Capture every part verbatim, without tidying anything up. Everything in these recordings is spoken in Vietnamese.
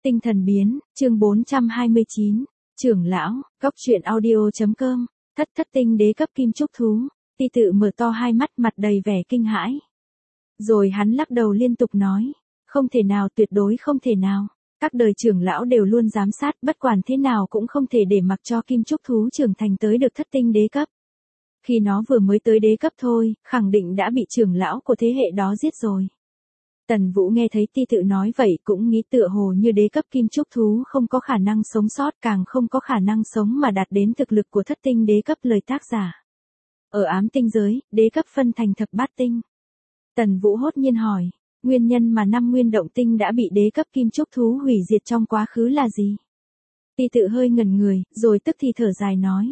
Tinh thần biến, chương bốn trăm hai mươi chín, trưởng lão, góc truyện audio.com, thất thất tinh đế cấp kim trúc thú, ti tự mở to hai mắt mặt đầy vẻ kinh hãi. Rồi hắn lắc đầu liên tục nói, không thể nào, tuyệt đối không thể nào. Các đời trưởng lão đều luôn giám sát, bất quản thế nào cũng không thể để mặc cho kim trúc thú trưởng thành tới được thất tinh đế cấp. Khi nó vừa mới tới đế cấp thôi, khẳng định đã bị trưởng lão của thế hệ đó giết rồi. Tần Vũ nghe thấy ti tự nói vậy cũng nghĩ tựa hồ như đế cấp kim trúc thú không có khả năng sống sót, càng không có khả năng sống mà đạt đến thực lực của thất tinh đế cấp lời tác giả. Ở ám tinh giới, đế cấp phân thành thập bát tinh. Tần Vũ hốt nhiên hỏi, nguyên nhân mà năm nguyên động tinh đã bị đế cấp kim trúc thú hủy diệt trong quá khứ là gì? Ti tự hơi ngẩn người, rồi tức thì thở dài nói.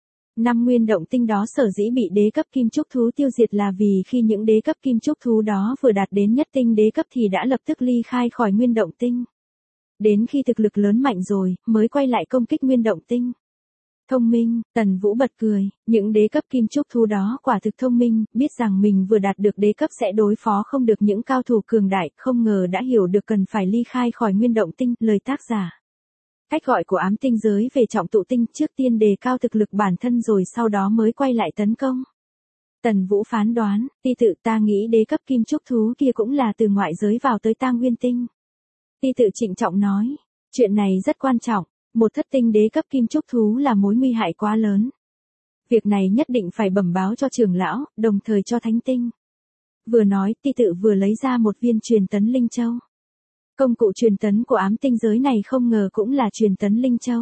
Năm nguyên động tinh đó sở dĩ bị đế cấp kim trúc thú tiêu diệt là vì khi những đế cấp kim trúc thú đó vừa đạt đến nhất tinh đế cấp thì đã lập tức ly khai khỏi nguyên động tinh. Đến khi thực lực lớn mạnh rồi, mới quay lại công kích nguyên động tinh. Thông minh, Tần Vũ bật cười, những đế cấp kim trúc thú đó quả thực thông minh, biết rằng mình vừa đạt được đế cấp sẽ đối phó không được những cao thủ cường đại, không ngờ đã hiểu được cần phải ly khai khỏi nguyên động tinh, lời tác giả. Cách gọi của ám tinh giới về trọng tụ tinh, trước tiên đề cao thực lực bản thân rồi sau đó mới quay lại tấn công. Tần Vũ phán đoán, ti tự ta nghĩ đế cấp kim trúc thú kia cũng là từ ngoại giới vào tới tang nguyên tinh. Ti tự trịnh trọng nói, chuyện này rất quan trọng, một thất tinh đế cấp kim trúc thú là mối nguy hại quá lớn. Việc này nhất định phải bẩm báo cho trưởng lão, đồng thời cho thánh tinh. Vừa nói, ti tự vừa lấy ra một viên truyền tấn linh châu. Công cụ truyền tấn của ám tinh giới này không ngờ cũng là truyền tấn linh châu.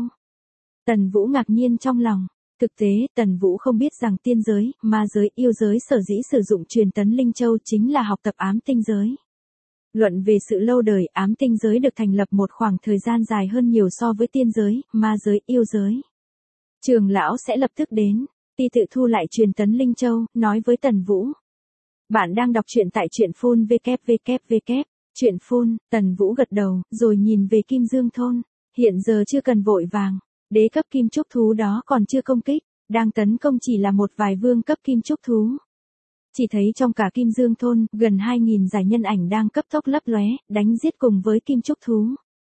Tần Vũ ngạc nhiên trong lòng. Thực tế, Tần Vũ không biết rằng tiên giới, ma giới, yêu giới sở dĩ sử dụng truyền tấn linh châu chính là học tập ám tinh giới. Luận về sự lâu đời, ám tinh giới được thành lập một khoảng thời gian dài hơn nhiều so với tiên giới, ma giới, yêu giới. Trường lão sẽ lập tức đến. Ti tự thu lại truyền tấn linh châu, nói với Tần Vũ. Bạn đang đọc truyện tại truyện phun www. Chuyện phun, Tần Vũ gật đầu, rồi nhìn về Kim Dương Thôn. Hiện giờ chưa cần vội vàng, đế cấp kim trúc thú đó còn chưa công kích, đang tấn công chỉ là một vài vương cấp kim trúc thú. Chỉ thấy trong cả Kim Dương Thôn, gần hai nghìn giải nhân ảnh đang cấp tốc lấp lóe, đánh giết cùng với kim trúc thú.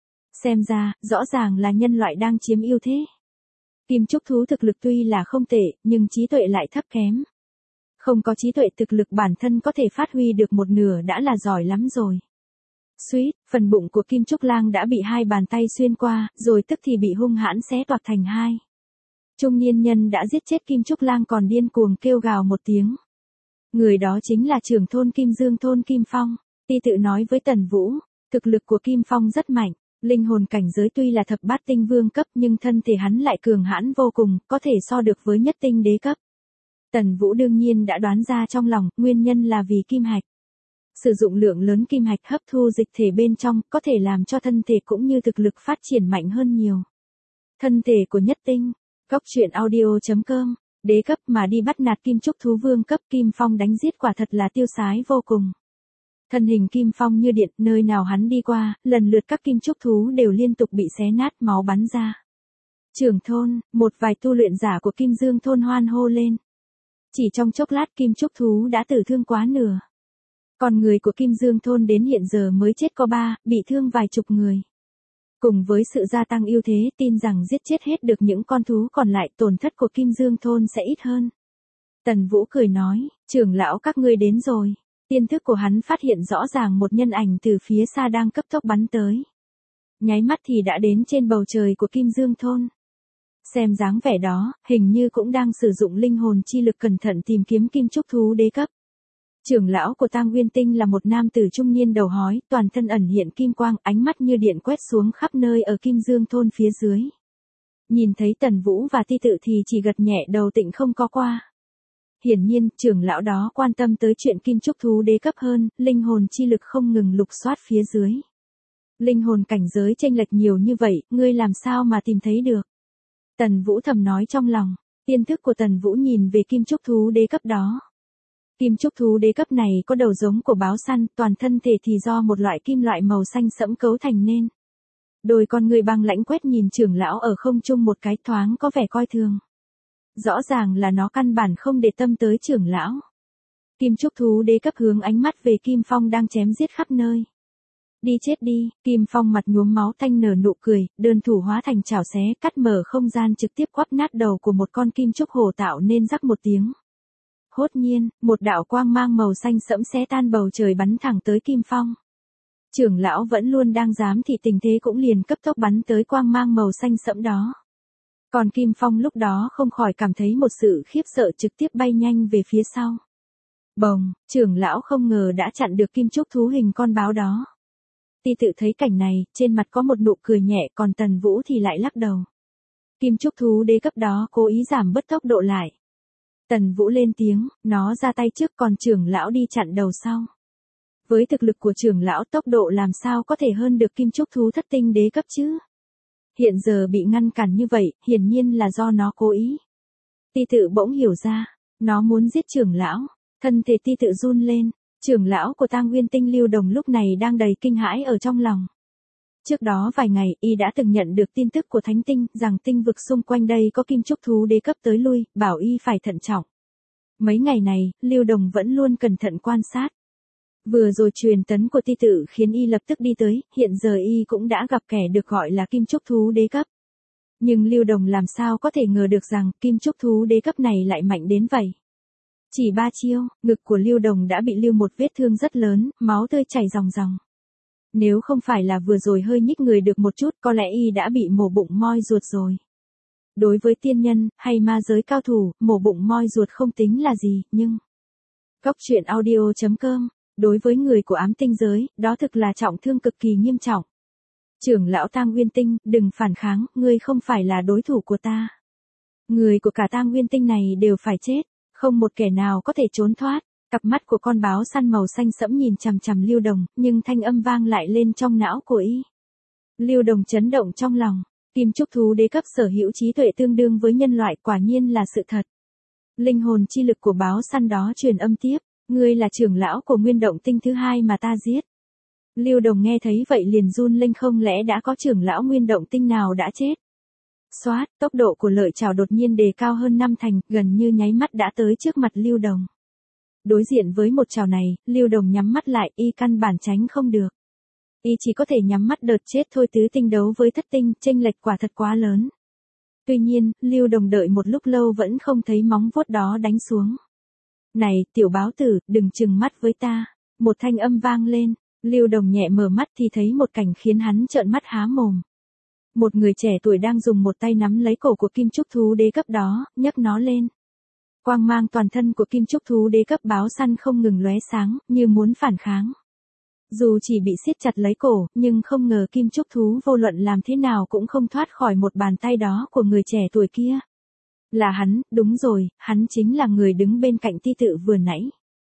Xem ra, rõ ràng là nhân loại đang chiếm ưu thế. Kim trúc thú thực lực tuy là không tệ, nhưng trí tuệ lại thấp kém. Không có trí tuệ thực lực bản thân có thể phát huy được một nửa đã là giỏi lắm rồi. Suýt, phần bụng của Kim Trúc Lang đã bị hai bàn tay xuyên qua, rồi tức thì bị hung hãn xé toạc thành hai. Trung niên nhân đã giết chết Kim Trúc Lang còn điên cuồng kêu gào một tiếng. Người đó chính là trưởng thôn Kim Dương Thôn Kim Phong. Ti tự nói với Tần Vũ, thực lực của Kim Phong rất mạnh, linh hồn cảnh giới tuy là thập bát tinh vương cấp nhưng thân thể hắn lại cường hãn vô cùng, có thể so được với nhất tinh đế cấp. Tần Vũ đương nhiên đã đoán ra trong lòng, nguyên nhân là vì kim hạch. Sử dụng lượng lớn kim hạch hấp thu dịch thể bên trong, có thể làm cho thân thể cũng như thực lực phát triển mạnh hơn nhiều. Thân thể của nhất tinh, góc truyện audio.com, đế cấp mà đi bắt nạt kim trúc thú vương cấp Kim Phong đánh giết quả thật là tiêu sái vô cùng. Thân hình Kim Phong như điện, nơi nào hắn đi qua, lần lượt các kim trúc thú đều liên tục bị xé nát máu bắn ra. Trưởng thôn, một vài tu luyện giả của Kim Dương Thôn hoan hô lên. Chỉ trong chốc lát kim trúc thú đã tử thương quá nửa. Còn người của Kim Dương Thôn đến hiện giờ mới chết có ba, bị thương vài chục người. Cùng với sự gia tăng ưu thế, tin rằng giết chết hết được những con thú còn lại, tổn thất của Kim Dương Thôn sẽ ít hơn. Tần Vũ cười nói, trưởng lão các ngươi đến rồi. Tiên thức của hắn phát hiện rõ ràng một nhân ảnh từ phía xa đang cấp tốc bắn tới. Nháy mắt thì đã đến trên bầu trời của Kim Dương Thôn. Xem dáng vẻ đó, hình như cũng đang sử dụng linh hồn chi lực cẩn thận tìm kiếm kim trúc thú đế cấp. Trưởng lão của Tang Nguyên Tinh là một nam tử trung niên đầu hói, toàn thân ẩn hiện kim quang, ánh mắt như điện quét xuống khắp nơi ở Kim Dương Thôn phía dưới. Nhìn thấy Tần Vũ và Ti tự thì chỉ gật nhẹ đầu tịnh không có qua. Hiển nhiên, trưởng lão đó quan tâm tới chuyện kim trúc thú đế cấp hơn, linh hồn chi lực không ngừng lục soát phía dưới. Linh hồn cảnh giới chênh lệch nhiều như vậy, ngươi làm sao mà tìm thấy được? Tần Vũ thầm nói trong lòng, tiên thức của Tần Vũ nhìn về kim trúc thú đế cấp đó. Kim trúc thú đế cấp này có đầu giống của báo săn, toàn thân thể thì do một loại kim loại màu xanh sẫm cấu thành nên. Đôi con người băng lãnh quét nhìn trưởng lão ở không trung một cái, thoáng có vẻ coi thường. Rõ ràng là nó căn bản không để tâm tới trưởng lão. Kim trúc thú đế cấp hướng ánh mắt về Kim Phong đang chém giết khắp nơi. Đi chết đi, Kim Phong mặt nhuốm máu tanh nở nụ cười, đơn thủ hóa thành chảo xé, cắt mở không gian trực tiếp quắp nát đầu của một con kim trúc hổ tạo nên rắc một tiếng. Hốt nhiên, một đạo quang mang màu xanh sẫm xé tan bầu trời bắn thẳng tới Kim Phong. Trưởng lão vẫn luôn đang giám thị tình thế cũng liền cấp tốc bắn tới quang mang màu xanh sẫm đó. Còn Kim Phong lúc đó không khỏi cảm thấy một sự khiếp sợ trực tiếp bay nhanh về phía sau. Bồng, trưởng lão không ngờ đã chặn được kim trúc thú hình con báo đó. Ti tự thấy cảnh này, trên mặt có một nụ cười nhẹ, còn Tần Vũ thì lại lắc đầu. Kim trúc thú đế cấp đó cố ý giảm bớt tốc độ lại. Tần Vũ lên tiếng, nó ra tay trước còn trưởng lão đi chặn đầu sau. Với thực lực của trưởng lão tốc độ làm sao có thể hơn được kim trúc thú thất tinh đế cấp chứ? Hiện giờ bị ngăn cản như vậy, hiển nhiên là do nó cố ý. Ti tự bỗng hiểu ra, nó muốn giết trưởng lão, thân thể ti tự run lên, trưởng lão của Tang Nguyên Tinh Lưu Đồng lúc này đang đầy kinh hãi ở trong lòng. Trước đó vài ngày, y đã từng nhận được tin tức của Thánh Tinh, rằng tinh vực xung quanh đây có kim trúc thú đế cấp tới lui, bảo y phải thận trọng. Mấy ngày này, Lưu Đồng vẫn luôn cẩn thận quan sát. Vừa rồi truyền tấn của ti tự khiến y lập tức đi tới, hiện giờ y cũng đã gặp kẻ được gọi là kim trúc thú đế cấp. Nhưng Lưu Đồng làm sao có thể ngờ được rằng kim trúc thú đế cấp này lại mạnh đến vậy. Chỉ ba chiêu, ngực của Lưu Đồng đã bị lưu một vết thương rất lớn, máu tươi chảy ròng ròng. Nếu không phải là vừa rồi hơi nhích người được một chút, có lẽ y đã bị mổ bụng moi ruột rồi. Đối với tiên nhân, hay ma giới cao thủ, mổ bụng moi ruột không tính là gì, nhưng... Góc truyện audio chấm com, đối với người của ám tinh giới, đó thực là trọng thương cực kỳ nghiêm trọng. Trưởng lão Tang Nguyên Tinh, đừng phản kháng, ngươi không phải là đối thủ của ta. Người của cả Tang Nguyên Tinh này đều phải chết, không một kẻ nào có thể trốn thoát. Cặp mắt của con báo săn màu xanh sẫm nhìn chằm chằm Lưu Đồng, nhưng thanh âm vang lại lên trong não của y. Lưu Đồng chấn động trong lòng, kim trúc thú đế cấp sở hữu trí tuệ tương đương với nhân loại, quả nhiên là sự thật. Linh hồn chi lực của báo săn đó truyền âm tiếp, ngươi là trưởng lão của Nguyên Động Tinh thứ hai mà ta giết. Lưu Đồng nghe thấy vậy liền run lên, không lẽ đã có trưởng lão Nguyên Động Tinh nào đã chết. Xoát, tốc độ của lợi trảo đột nhiên đề cao hơn năm thành, gần như nháy mắt đã tới trước mặt Lưu Đồng. Đối diện với một trảo này, Lưu Đồng nhắm mắt lại, y căn bản tránh không được. Y chỉ có thể nhắm mắt đợt chết thôi, tứ tinh đấu với thất tinh, chênh lệch quả thật quá lớn. Tuy nhiên, Lưu Đồng đợi một lúc lâu vẫn không thấy móng vuốt đó đánh xuống. Này, tiểu báo tử, đừng trừng mắt với ta. Một thanh âm vang lên, Lưu Đồng nhẹ mở mắt thì thấy một cảnh khiến hắn trợn mắt há mồm. Một người trẻ tuổi đang dùng một tay nắm lấy cổ của kim trúc thú đế cấp đó, nhấc nó lên. Quang mang toàn thân của kim trúc thú đế cấp báo săn không ngừng lóe sáng, như muốn phản kháng. Dù chỉ bị siết chặt lấy cổ, nhưng không ngờ kim trúc thú vô luận làm thế nào cũng không thoát khỏi một bàn tay đó của người trẻ tuổi kia. Là hắn, đúng rồi, hắn chính là người đứng bên cạnh ti tự vừa nãy.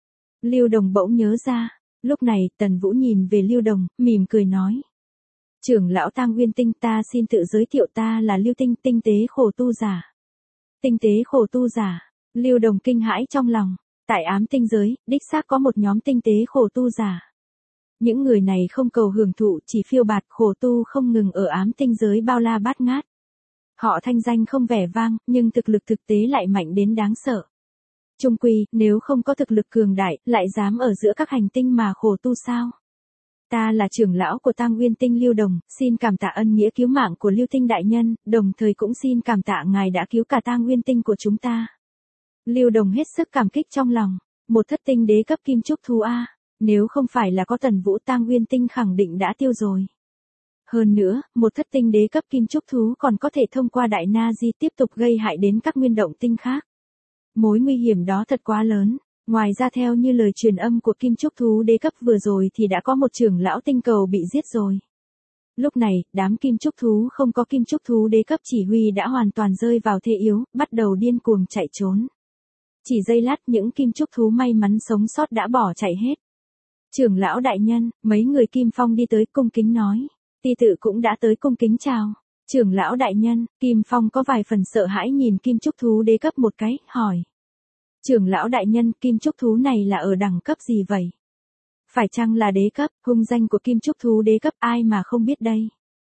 Lưu Đồng bỗng nhớ ra, lúc này Tần Vũ nhìn về Lưu Đồng, mỉm cười nói. Trưởng lão Tang Nguyên Tinh, ta xin tự giới thiệu, ta là Lưu Tinh, tinh tế khổ tu giả. Tinh tế khổ tu giả, Lưu Đồng kinh hãi trong lòng, tại ám tinh giới, đích xác có một nhóm tinh tế khổ tu giả. Những người này không cầu hưởng thụ, chỉ phiêu bạt khổ tu không ngừng ở ám tinh giới bao la bát ngát. Họ thanh danh không vẻ vang, nhưng thực lực thực tế lại mạnh đến đáng sợ. Chung quy, nếu không có thực lực cường đại, lại dám ở giữa các hành tinh mà khổ tu sao? Ta là trưởng lão của Tang Nguyên Tinh Lưu Đồng, xin cảm tạ ân nghĩa cứu mạng của Lưu Tinh đại nhân, đồng thời cũng xin cảm tạ ngài đã cứu cả Tang Nguyên Tinh của chúng ta. Lưu Đồng hết sức cảm kích trong lòng, một thất tinh đế cấp kim trúc thú a, nếu không phải là có Tần Vũ, Tang Nguyên Tinh khẳng định đã tiêu rồi. Hơn nữa, một thất tinh đế cấp kim trúc thú còn có thể thông qua đại na di tiếp tục gây hại đến các nguyên động tinh khác. Mối nguy hiểm đó thật quá lớn. Ngoài ra theo như lời truyền âm của kim trúc thú đế cấp vừa rồi thì đã có một trưởng lão tinh cầu bị giết rồi. Lúc này, đám kim trúc thú không có kim trúc thú đế cấp chỉ huy đã hoàn toàn rơi vào thế yếu, bắt đầu điên cuồng chạy trốn. Chỉ giây lát những kim trúc thú may mắn sống sót đã bỏ chạy hết. Trưởng lão đại nhân, mấy người Kim Phong đi tới cung kính nói. Ti tự cũng đã tới cung kính chào. Trưởng lão đại nhân, Kim Phong có vài phần sợ hãi nhìn kim trúc thú đế cấp một cái, hỏi. Trưởng lão đại nhân, kim trúc thú này là ở đẳng cấp gì vậy? Phải chăng là đế cấp, hung danh của kim trúc thú đế cấp ai mà không biết đây?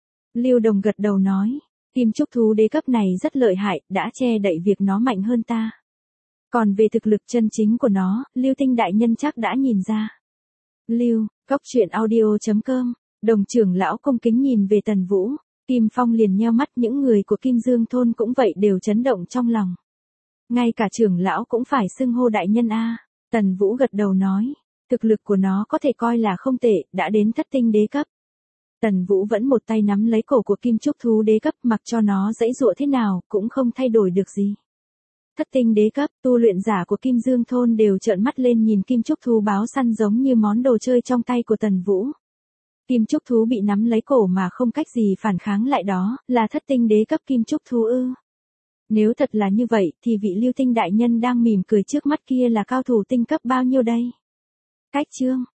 Lưu Đồng gật đầu nói, kim trúc thú đế cấp này rất lợi hại, đã che đậy việc nó mạnh hơn ta. Còn về thực lực chân chính của nó, Lưu Tinh đại nhân chắc đã nhìn ra. Lưu, góc truyện audio chấm com Đồng trưởng lão cung kính nhìn về Tần Vũ, Kim Phong liền nheo mắt, những người của Kim Dương thôn cũng vậy đều chấn động trong lòng. Ngay cả trưởng lão cũng phải xưng hô đại nhân a. Tần Vũ gật đầu nói, thực lực của nó có thể coi là không tệ, đã đến thất tinh đế cấp. Tần Vũ vẫn một tay nắm lấy cổ của Kim Trúc thú đế cấp, mặc cho nó giãy giụa thế nào, cũng không thay đổi được gì. Thất tinh đế cấp, tu luyện giả của Kim Dương thôn đều trợn mắt lên nhìn Kim Trúc thú báo săn giống như món đồ chơi trong tay của Tần Vũ. Kim Trúc thú bị nắm lấy cổ mà không cách gì phản kháng lại, đó là thất tinh đế cấp Kim Trúc thú ư? Nếu thật là như vậy thì vị Lưu Tinh đại nhân đang mỉm cười trước mắt kia là cao thủ tinh cấp bao nhiêu đây? Cách chương